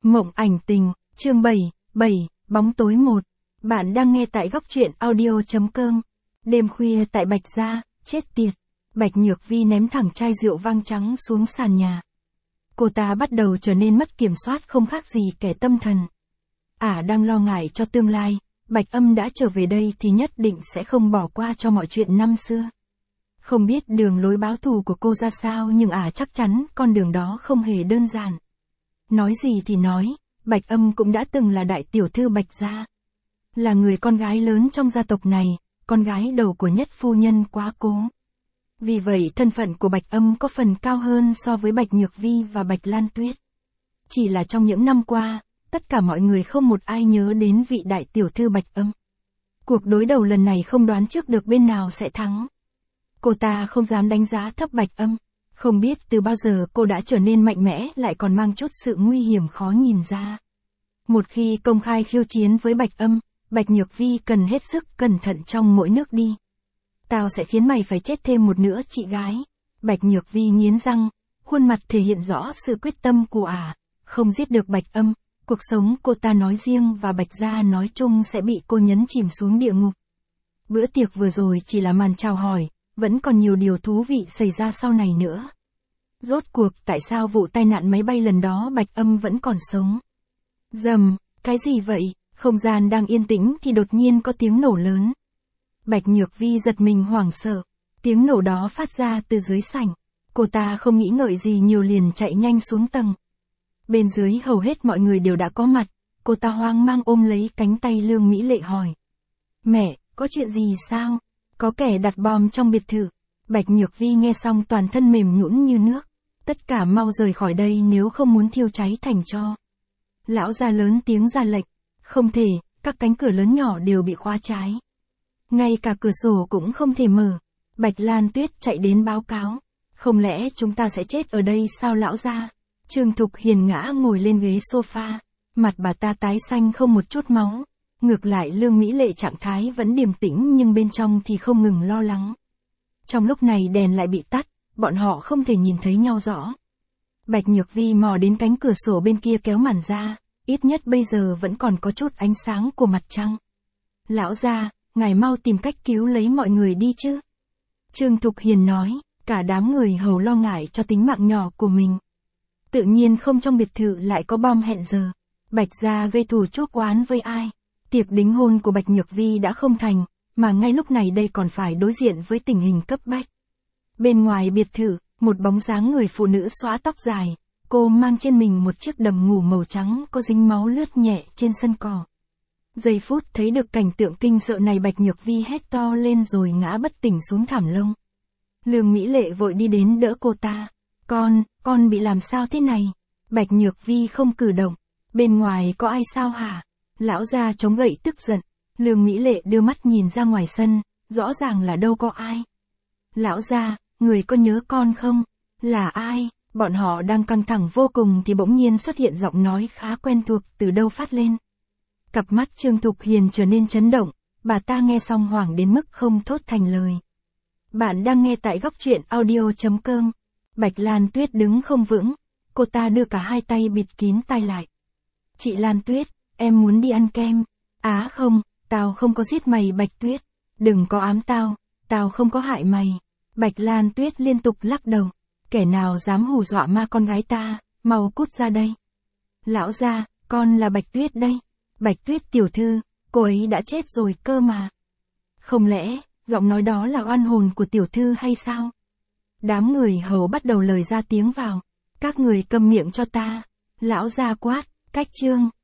Mộng ảnh tình, chương 7, bóng tối 1. Bạn đang nghe tại góc truyện audio.com. Đêm khuya tại Bạch Gia, chết tiệt. Bạch Nhược Vi ném thẳng chai rượu vang trắng xuống sàn nhà. Cô ta bắt đầu trở nên mất kiểm soát không khác gì kẻ tâm thần. Đang lo ngại cho tương lai, Bạch Âm đã trở về đây thì nhất định sẽ không bỏ qua cho mọi chuyện năm xưa. Không biết đường lối báo thù của cô ra sao nhưng chắc chắn con đường đó không hề đơn giản. Nói gì thì nói, Bạch Âm cũng đã từng là đại tiểu thư Bạch Gia. Là người con gái lớn trong gia tộc này, con gái đầu của nhất phu nhân Quá Cố. Vì vậy thân phận của Bạch Âm có phần cao hơn so với Bạch Nhược Vi và Bạch Lan Tuyết. Chỉ là trong những năm qua, tất cả mọi người không một ai nhớ đến vị đại tiểu thư Bạch Âm. Cuộc đối đầu lần này không đoán trước được bên nào sẽ thắng. Cô ta không dám đánh giá thấp Bạch Âm. Không biết từ bao giờ cô đã trở nên mạnh mẽ lại còn mang chút sự nguy hiểm khó nhìn ra. Một khi công khai khiêu chiến với Bạch Âm, Bạch Nhược Vi cần hết sức cẩn thận trong mỗi nước đi. Tao sẽ khiến mày phải chết thêm một nữa chị gái. Bạch Nhược Vi nghiến răng, khuôn mặt thể hiện rõ sự quyết tâm của không giết được Bạch Âm, cuộc sống cô ta nói riêng và Bạch Gia nói chung sẽ bị cô nhấn chìm xuống địa ngục. Bữa tiệc vừa rồi chỉ là màn chào hỏi, vẫn còn nhiều điều thú vị xảy ra sau này nữa. Rốt cuộc tại sao vụ tai nạn máy bay lần đó Bạch Âm vẫn còn sống? Rầm, cái gì vậy? Không gian đang yên tĩnh thì đột nhiên có tiếng nổ lớn. Bạch Nhược Vi giật mình hoảng sợ. Tiếng nổ đó phát ra từ dưới sảnh. Cô ta không nghĩ ngợi gì nhiều liền chạy nhanh xuống tầng. Bên dưới hầu hết mọi người đều đã có mặt. Cô ta hoang mang ôm lấy cánh tay Lương Mỹ Lệ hỏi. Mẹ, có chuyện gì sao? Có kẻ đặt bom trong biệt thự. Bạch Nhược Vi nghe xong toàn thân mềm nhũn như nước. Tất cả mau rời khỏi đây nếu không muốn thiêu cháy thành tro. Lão già lớn tiếng ra lệnh. Không thể, các cánh cửa lớn nhỏ đều bị khóa trái. Ngay cả cửa sổ cũng không thể mở. Bạch Lan Tuyết chạy đến báo cáo. Không lẽ chúng ta sẽ chết ở đây sao lão gia? Trương Thục Hiền ngã ngồi lên ghế sofa. Mặt bà ta tái xanh không một chút máu. Ngược lại Lương Mỹ Lệ trạng thái vẫn điềm tĩnh nhưng bên trong thì không ngừng lo lắng. Trong lúc này đèn lại bị tắt, bọn họ không thể nhìn thấy nhau rõ. Bạch Nhược Vi mò đến cánh cửa sổ bên kia kéo màn ra, ít nhất bây giờ vẫn còn có chút ánh sáng của mặt trăng. Lão gia, ngài mau tìm cách cứu lấy mọi người đi chứ. Trương Thục Hiền nói, cả đám người hầu lo ngại cho tính mạng nhỏ của mình. Tự nhiên không trong biệt thự lại có bom hẹn giờ. Bạch Gia gây thù chuốc oán với ai? Tiệc đính hôn của Bạch Nhược Vi đã không thành, mà ngay lúc này đây còn phải đối diện với tình hình cấp bách. Bên ngoài biệt thự, một bóng dáng người phụ nữ xõa tóc dài, cô mang trên mình một chiếc đầm ngủ màu trắng có dính máu lướt nhẹ trên sân cỏ. Giây phút thấy được cảnh tượng kinh sợ này Bạch Nhược Vi hét to lên rồi ngã bất tỉnh xuống thảm lông. Lương Mỹ Lệ vội đi đến đỡ cô ta. Con bị làm sao thế này? Bạch Nhược Vi không cử động. Bên ngoài có ai sao hả? Lão gia chống gậy tức giận. Lương Mỹ Lệ đưa mắt nhìn ra ngoài sân, rõ ràng là đâu có ai. Lão gia, người có nhớ con không? Là ai? Bọn họ đang căng thẳng vô cùng thì bỗng nhiên xuất hiện giọng nói khá quen thuộc từ đâu phát lên. Cặp mắt Trương Thục Hiền trở nên chấn động, bà ta nghe xong hoảng đến mức không thốt thành lời. Bạn đang nghe tại góc truyện audio.com. Bạch Lan Tuyết đứng không vững, cô ta đưa cả hai tay bịt kín tai lại. Chị Lan Tuyết, em muốn đi ăn kem. Không, tao không có giết mày Bạch Tuyết. Đừng có ám tao không có hại mày. Bạch Lan Tuyết liên tục lắc đầu. Kẻ nào dám hù dọa ma con gái ta, mau cút ra đây. Lão gia, con là Bạch Tuyết đây. Bạch Tuyết tiểu thư, cô ấy đã chết rồi cơ mà. Không lẽ, giọng nói đó là oan hồn của tiểu thư hay sao? Đám người hầu bắt đầu lời ra tiếng vào. Các người câm miệng cho ta. Lão gia quát, cách trương.